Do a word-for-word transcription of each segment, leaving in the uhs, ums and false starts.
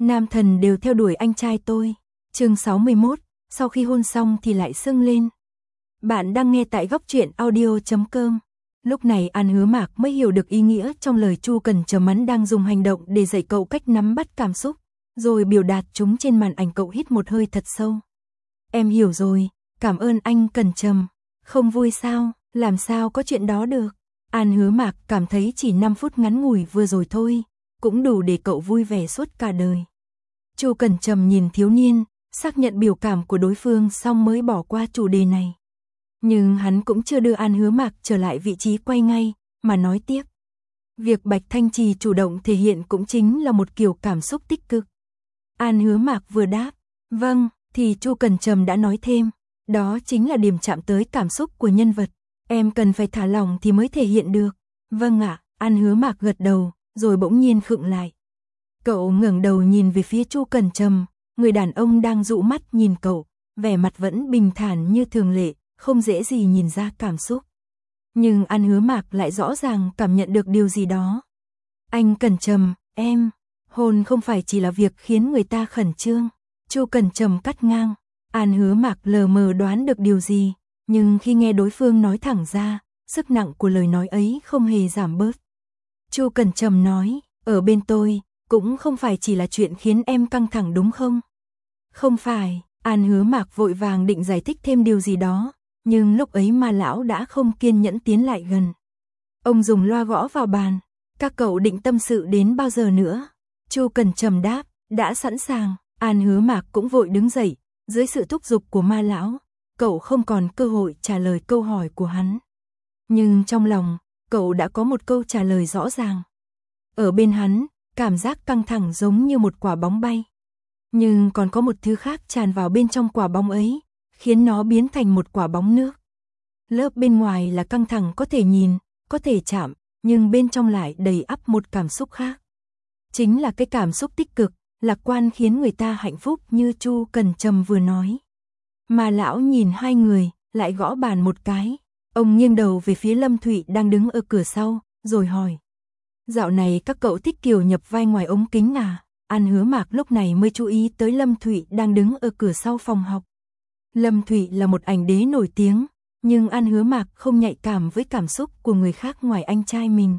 Nam thần đều theo đuổi anh trai tôi. Chương sáu mươi mốt, sau khi hôn xong thì lại sưng lên. Bạn đang nghe tại góc truyện audio chấm com. Lúc này An Hứa Mạc mới hiểu được ý nghĩa trong lời Chu Cần Trầm hắn đang dùng hành động để dạy cậu cách nắm bắt cảm xúc, rồi biểu đạt chúng trên màn ảnh. Cậu hít một hơi thật sâu. Em hiểu rồi, cảm ơn anh Cần Trầm. Không vui sao, làm sao có chuyện đó được. An Hứa Mạc cảm thấy chỉ năm phút ngắn ngủi vừa rồi thôi, cũng đủ để cậu vui vẻ suốt cả đời. Chu Cần Trầm nhìn thiếu niên, xác nhận biểu cảm của đối phương xong mới bỏ qua chủ đề này. Nhưng hắn cũng chưa đưa An Hứa Mạc trở lại vị trí quay ngay, mà nói tiếp. Việc Bạch Thanh Trì chủ động thể hiện cũng chính là một kiểu cảm xúc tích cực. An Hứa Mạc vừa đáp, vâng, thì Chu Cần Trầm đã nói thêm, đó chính là điểm chạm tới cảm xúc của nhân vật. Em cần phải thả lỏng thì mới thể hiện được. Vâng ạ, An Hứa Mạc gật đầu, rồi bỗng nhiên khựng lại. Cậu ngẩng đầu nhìn về phía Chu Cần Trầm, người đàn ông đang dụ mắt nhìn cậu, vẻ mặt vẫn bình thản như thường lệ, không dễ gì nhìn ra cảm xúc. Nhưng An Hứa Mạc lại rõ ràng cảm nhận được điều gì đó. Anh Cần Trầm, em, hôn không phải chỉ là việc khiến người ta khẩn trương. Chu Cần Trầm cắt ngang. An Hứa Mạc lờ mờ đoán được điều gì, nhưng khi nghe đối phương nói thẳng ra, sức nặng của lời nói ấy không hề giảm bớt. Chu Cần Trầm nói, ở bên tôi, cũng không phải chỉ là chuyện khiến em căng thẳng đúng không? Không phải, An Hứa Mạc vội vàng định giải thích thêm điều gì đó, nhưng lúc ấy Ma lão đã không kiên nhẫn tiến lại gần. Ông dùng loa gõ vào bàn, các cậu định tâm sự đến bao giờ nữa? Chu Cần Trầm đáp, đã sẵn sàng. An Hứa Mạc cũng vội đứng dậy, dưới sự thúc giục của Ma lão, cậu không còn cơ hội trả lời câu hỏi của hắn. Nhưng trong lòng, cậu đã có một câu trả lời rõ ràng. Ở bên hắn, cảm giác căng thẳng giống như một quả bóng bay. Nhưng còn có một thứ khác tràn vào bên trong quả bóng ấy, khiến nó biến thành một quả bóng nước. Lớp bên ngoài là căng thẳng có thể nhìn, có thể chạm, nhưng bên trong lại đầy ắp một cảm xúc khác. Chính là cái cảm xúc tích cực, lạc quan khiến người ta hạnh phúc như Chu Cần Trầm vừa nói. Mà lão nhìn hai người, lại gõ bàn một cái. Ông nghiêng đầu về phía Lâm Thụy đang đứng ở cửa sau, rồi hỏi. Dạo này các cậu thích kiểu nhập vai ngoài ống kính à? An Hứa Mạc lúc này mới chú ý tới Lâm Thụy đang đứng ở cửa sau phòng học. Lâm Thụy là một ảnh đế nổi tiếng, nhưng An Hứa Mạc không nhạy cảm với cảm xúc của người khác ngoài anh trai mình.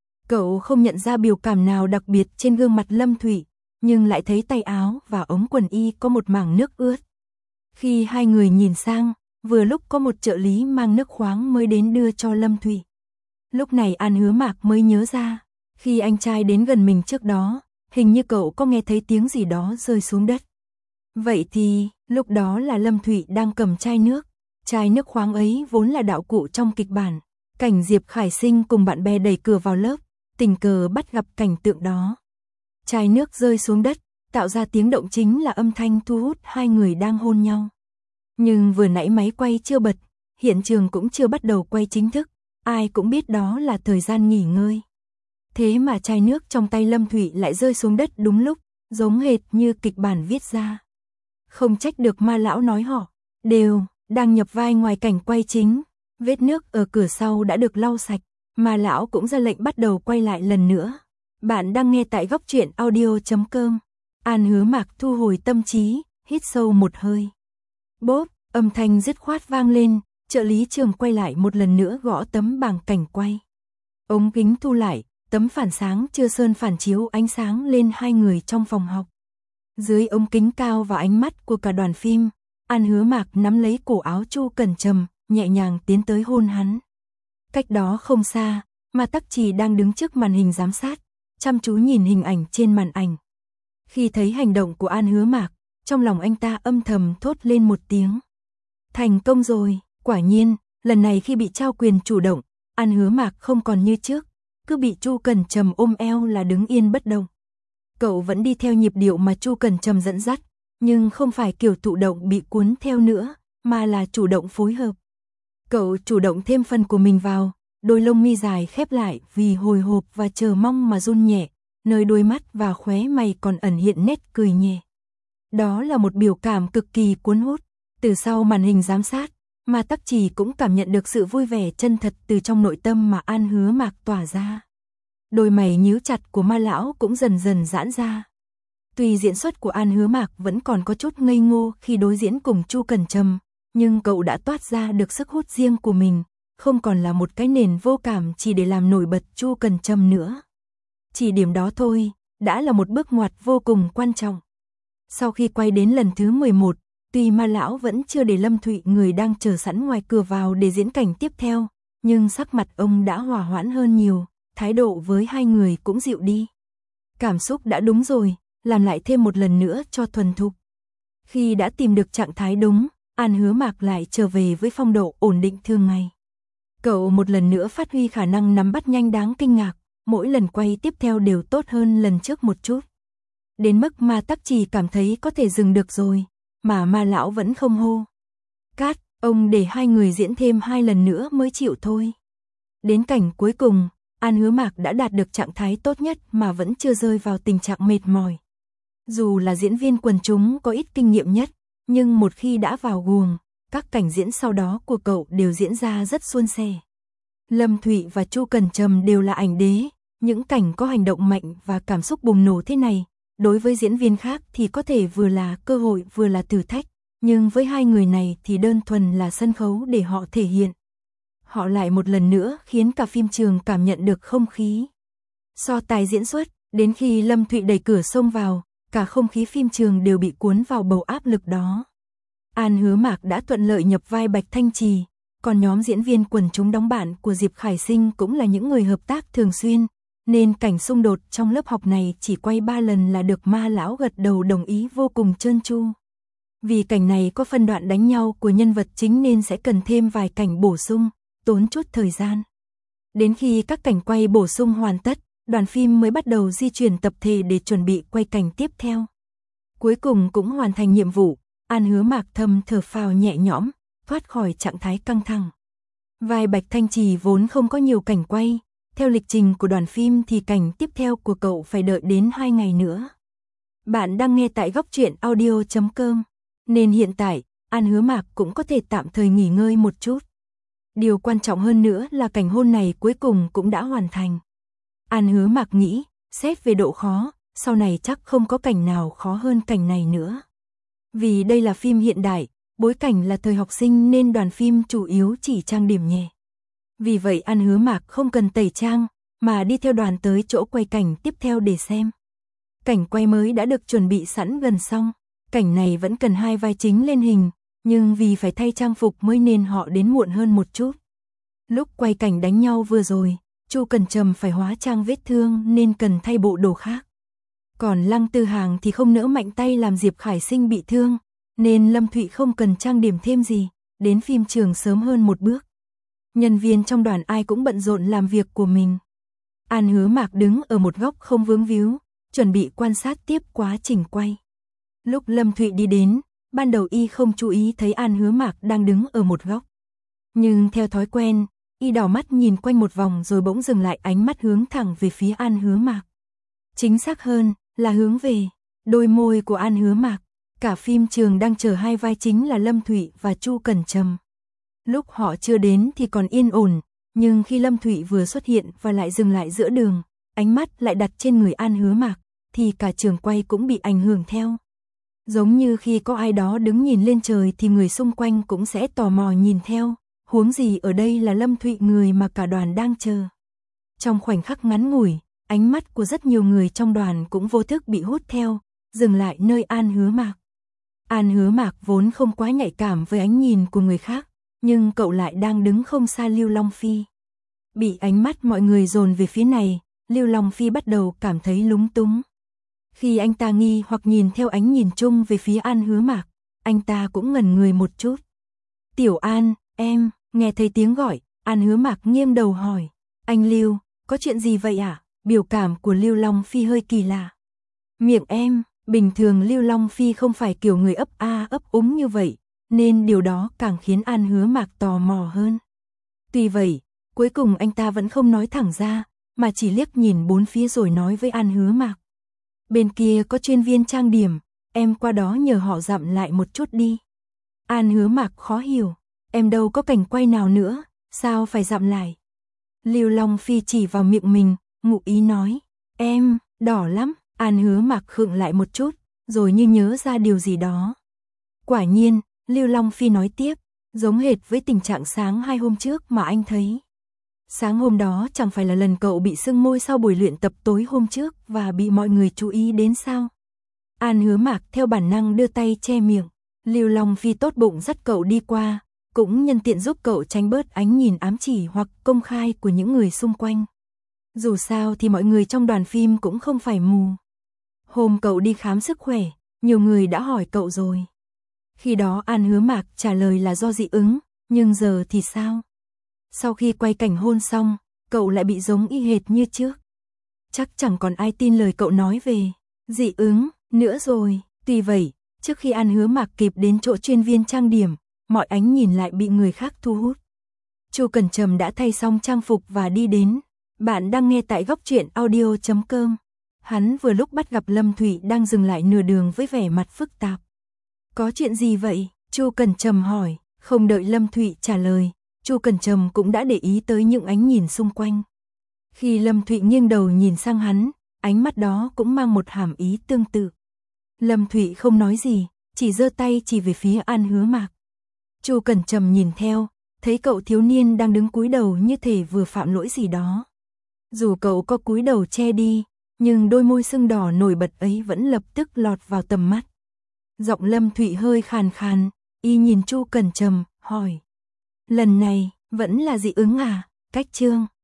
Cậu không nhận ra biểu cảm nào đặc biệt trên gương mặt Lâm Thụy, nhưng lại thấy tay áo và ống quần y có một mảng nước ướt. Khi hai người nhìn sang, vừa lúc có một trợ lý mang nước khoáng mới đến đưa cho Lâm Thụy. Lúc này An Hứa Mạc mới nhớ ra, khi anh trai đến gần mình trước đó, hình như cậu có nghe thấy tiếng gì đó rơi xuống đất. Vậy thì, lúc đó là Lâm Thụy đang cầm chai nước. Chai nước khoáng ấy vốn là đạo cụ trong kịch bản. Cảnh Diệp Khải Sinh cùng bạn bè đẩy cửa vào lớp, tình cờ bắt gặp cảnh tượng đó. Chai nước rơi xuống đất, tạo ra tiếng động chính là âm thanh thu hút hai người đang hôn nhau. Nhưng vừa nãy máy quay chưa bật, hiện trường cũng chưa bắt đầu quay chính thức, ai cũng biết đó là thời gian nghỉ ngơi. Thế mà chai nước trong tay Lâm Thụy lại rơi xuống đất đúng lúc, giống hệt như kịch bản viết ra. Không trách được Ma lão nói họ, đều, đang nhập vai ngoài cảnh quay chính. Vết nước ở cửa sau đã được lau sạch, Ma lão cũng ra lệnh bắt đầu quay lại lần nữa. Bạn đang nghe tại góc truyện audio chấm com. An Hứa Mạc thu hồi tâm trí, hít sâu một hơi. Bốp, âm thanh dứt khoát vang lên, trợ lý Trường quay lại một lần nữa gõ tấm bảng cảnh quay. Ống kính thu lại, tấm phản sáng chưa sơn phản chiếu ánh sáng lên hai người trong phòng học. Dưới ống kính cao và ánh mắt của cả đoàn phim, An Hứa Mạc nắm lấy cổ áo Chu Cần Trầm, nhẹ nhàng tiến tới hôn hắn. Cách đó không xa, Ma Tắc Trì đang đứng trước màn hình giám sát, chăm chú nhìn hình ảnh trên màn ảnh. Khi thấy hành động của An Hứa Mạc, trong lòng anh ta âm thầm thốt lên một tiếng. Thành công rồi, quả nhiên, lần này khi bị trao quyền chủ động, An Hứa Mạc không còn như trước, cứ bị Chu Cần Trầm ôm eo là đứng yên bất động. Cậu vẫn đi theo nhịp điệu mà Chu Cần Trầm dẫn dắt, nhưng không phải kiểu thụ động bị cuốn theo nữa, mà là chủ động phối hợp. Cậu chủ động thêm phần của mình vào, đôi lông mi dài khép lại vì hồi hộp và chờ mong mà run nhẹ, nơi đôi mắt và khóe mày còn ẩn hiện nét cười nhẹ. Đó là một biểu cảm cực kỳ cuốn hút. Từ sau màn hình giám sát, Ma Tắc Trì cũng cảm nhận được sự vui vẻ chân thật từ trong nội tâm mà An Hứa Mạc tỏa ra. Đôi mày nhíu chặt của Ma lão cũng dần dần giãn ra. Tuy diễn xuất của An Hứa Mạc vẫn còn có chút ngây ngô khi đối diễn cùng Chu Cẩn Trầm, nhưng cậu đã toát ra được sức hút riêng của mình, không còn là một cái nền vô cảm chỉ để làm nổi bật Chu Cẩn Trầm nữa. Chỉ điểm đó thôi, đã là một bước ngoặt vô cùng quan trọng. Sau khi quay đến lần thứ mười một, tuy Ma lão vẫn chưa để Lâm Thụy người đang chờ sẵn ngoài cửa vào để diễn cảnh tiếp theo, nhưng sắc mặt ông đã hòa hoãn hơn nhiều, thái độ với hai người cũng dịu đi. Cảm xúc đã đúng rồi, làm lại thêm một lần nữa cho thuần thục. Khi đã tìm được trạng thái đúng, An Hứa Mạc lại trở về với phong độ ổn định thường ngày. Cậu một lần nữa phát huy khả năng nắm bắt nhanh đáng kinh ngạc, mỗi lần quay tiếp theo đều tốt hơn lần trước một chút. Đến mức Ma Tắc Trì cảm thấy có thể dừng được rồi, mà Ma lão vẫn không hô. Cát, ông để hai người diễn thêm hai lần nữa mới chịu thôi. Đến cảnh cuối cùng, An Hứa Mạc đã đạt được trạng thái tốt nhất mà vẫn chưa rơi vào tình trạng mệt mỏi. Dù là diễn viên quần chúng có ít kinh nghiệm nhất, nhưng một khi đã vào guồng, các cảnh diễn sau đó của cậu đều diễn ra rất suôn sẻ. Lâm Thụy và Chu Cẩn Trầm đều là ảnh đế, những cảnh có hành động mạnh và cảm xúc bùng nổ thế này, đối với diễn viên khác thì có thể vừa là cơ hội vừa là thử thách, nhưng với hai người này thì đơn thuần là sân khấu để họ thể hiện. Họ lại một lần nữa khiến cả phim trường cảm nhận được không khí. So tài diễn xuất, đến khi Lâm Thụy đẩy cửa xông vào, cả không khí phim trường đều bị cuốn vào bầu áp lực đó. An Hứa Mạc đã thuận lợi nhập vai Bạch Thanh Trì, còn nhóm diễn viên quần chúng đóng bạn của Diệp Khải Sinh cũng là những người hợp tác thường xuyên, nên cảnh xung đột trong lớp học này chỉ quay ba lần là được Ma lão gật đầu đồng ý vô cùng trơn tru. Vì cảnh này có phân đoạn đánh nhau của nhân vật chính nên sẽ cần thêm vài cảnh bổ sung, tốn chút thời gian. Đến khi các cảnh quay bổ sung hoàn tất, đoàn phim mới bắt đầu di chuyển tập thể để chuẩn bị quay cảnh tiếp theo. Cuối cùng cũng hoàn thành nhiệm vụ, An Hứa Mạc thầm thở phào nhẹ nhõm, thoát khỏi trạng thái căng thẳng. Vai Bạch Thanh Trì vốn không có nhiều cảnh quay, theo lịch trình của đoàn phim thì cảnh tiếp theo của cậu phải đợi đến hai ngày nữa. Bạn đang nghe tại góc truyện audio chấm com, nên hiện tại, An Hứa Mạc cũng có thể tạm thời nghỉ ngơi một chút. Điều quan trọng hơn nữa là cảnh hôn này cuối cùng cũng đã hoàn thành. An Hứa Mạc nghĩ, xét về độ khó, sau này chắc không có cảnh nào khó hơn cảnh này nữa. Vì đây là phim hiện đại, bối cảnh là thời học sinh nên đoàn phim chủ yếu chỉ trang điểm nhẹ. Vì vậy An Hứa Mạc không cần tẩy trang, mà đi theo đoàn tới chỗ quay cảnh tiếp theo để xem. Cảnh quay mới đã được chuẩn bị sẵn gần xong, cảnh này vẫn cần hai vai chính lên hình, nhưng vì phải thay trang phục mới nên họ đến muộn hơn một chút. Lúc quay cảnh đánh nhau vừa rồi, Chu Cẩn Trầm phải hóa trang vết thương nên cần thay bộ đồ khác. Còn Lăng Tư Hàng thì không nỡ mạnh tay làm Diệp Khải Sinh bị thương, nên Lâm Thụy không cần trang điểm thêm gì, đến phim trường sớm hơn một bước. Nhân viên trong đoàn ai cũng bận rộn làm việc của mình. An Hứa Mạc đứng ở một góc không vướng víu, chuẩn bị quan sát tiếp quá trình quay. Lúc Lâm Thụy đi đến, ban đầu y không chú ý thấy An Hứa Mạc đang đứng ở một góc. Nhưng theo thói quen, y đảo mắt nhìn quanh một vòng rồi bỗng dừng lại, ánh mắt hướng thẳng về phía An Hứa Mạc. Chính xác hơn là hướng về đôi môi của An Hứa Mạc. Cả phim trường đang chờ hai vai chính là Lâm Thụy và Chu Cẩn Trầm. Lúc họ chưa đến thì còn yên ổn, nhưng khi Lâm Thụy vừa xuất hiện và lại dừng lại giữa đường, ánh mắt lại đặt trên người An Hứa Mạc, thì cả trường quay cũng bị ảnh hưởng theo. Giống như khi có ai đó đứng nhìn lên trời thì người xung quanh cũng sẽ tò mò nhìn theo, huống gì ở đây là Lâm Thụy, người mà cả đoàn đang chờ. Trong khoảnh khắc ngắn ngủi, ánh mắt của rất nhiều người trong đoàn cũng vô thức bị hút theo, dừng lại nơi An Hứa Mạc. An Hứa Mạc vốn không quá nhạy cảm với ánh nhìn của người khác, nhưng cậu lại đang đứng không xa Lưu Long Phi. Bị ánh mắt mọi người dồn về phía này, Lưu Long Phi bắt đầu cảm thấy lúng túng. Khi anh ta nghi hoặc nhìn theo ánh nhìn chung về phía An Hứa Mạc, anh ta cũng ngẩn người một chút. Tiểu An, em, nghe thấy tiếng gọi, An Hứa Mạc nghiêng đầu hỏi. Anh Lưu, có chuyện gì vậy ạ? À? Biểu cảm của Lưu Long Phi hơi kỳ lạ. Miệng em, bình thường Lưu Long Phi không phải kiểu người ấp a ấp úng như vậy, nên điều đó càng khiến An Hứa Mạc tò mò hơn. Tuy vậy, cuối cùng anh ta vẫn không nói thẳng ra, mà chỉ liếc nhìn bốn phía rồi nói với An Hứa Mạc. Bên kia có chuyên viên trang điểm, em qua đó nhờ họ dặm lại một chút đi. An Hứa Mạc khó hiểu, em đâu có cảnh quay nào nữa, sao phải dặm lại? Lưu Long Phi chỉ vào miệng mình, ngụ ý nói, em, đỏ lắm, An Hứa Mạc khựng lại một chút, rồi như nhớ ra điều gì đó. Quả nhiên, Lưu Long Phi nói tiếp, giống hệt với tình trạng sáng hai hôm trước mà anh thấy. Sáng hôm đó chẳng phải là lần cậu bị sưng môi sau buổi luyện tập tối hôm trước và bị mọi người chú ý đến sao? An Hứa Mạc theo bản năng đưa tay che miệng. Lưu Long Phi tốt bụng dắt cậu đi qua, cũng nhân tiện giúp cậu tránh bớt ánh nhìn ám chỉ hoặc công khai của những người xung quanh. Dù sao thì mọi người trong đoàn phim cũng không phải mù. Hôm cậu đi khám sức khỏe, nhiều người đã hỏi cậu rồi. Khi đó An Hứa Mạc trả lời là do dị ứng, nhưng giờ thì sao? Sau khi quay cảnh hôn xong, cậu lại bị giống y hệt như trước. Chắc chẳng còn ai tin lời cậu nói về dị ứng nữa rồi. Tuy vậy, trước khi An Hứa Mạc kịp đến chỗ chuyên viên trang điểm, mọi ánh nhìn lại bị người khác thu hút. Chu Cẩn Trầm đã thay xong trang phục và đi đến. Bạn đang nghe tại góc truyện audio chấm com. Hắn vừa lúc bắt gặp Lâm Thụy đang dừng lại nửa đường với vẻ mặt phức tạp. Có chuyện gì vậy? Chu Cẩn Trầm hỏi. Không đợi Lâm Thụy trả lời, Chu Cẩn Trầm cũng đã để ý tới những ánh nhìn xung quanh. Khi Lâm Thụy nghiêng đầu nhìn sang hắn, ánh mắt đó cũng mang một hàm ý tương tự. Lâm Thụy không nói gì, chỉ giơ tay chỉ về phía An Hứa Mạc. Chu Cẩn Trầm nhìn theo, thấy cậu thiếu niên đang đứng cúi đầu như thể vừa phạm lỗi gì đó. Dù cậu có cúi đầu che đi, nhưng đôi môi sưng đỏ nổi bật ấy vẫn lập tức lọt vào tầm mắt. Giọng Lâm Thụy hơi khàn khàn, y nhìn Chu Cẩn Trầm, hỏi. Lần này, vẫn là dị ứng à? Cách Trương.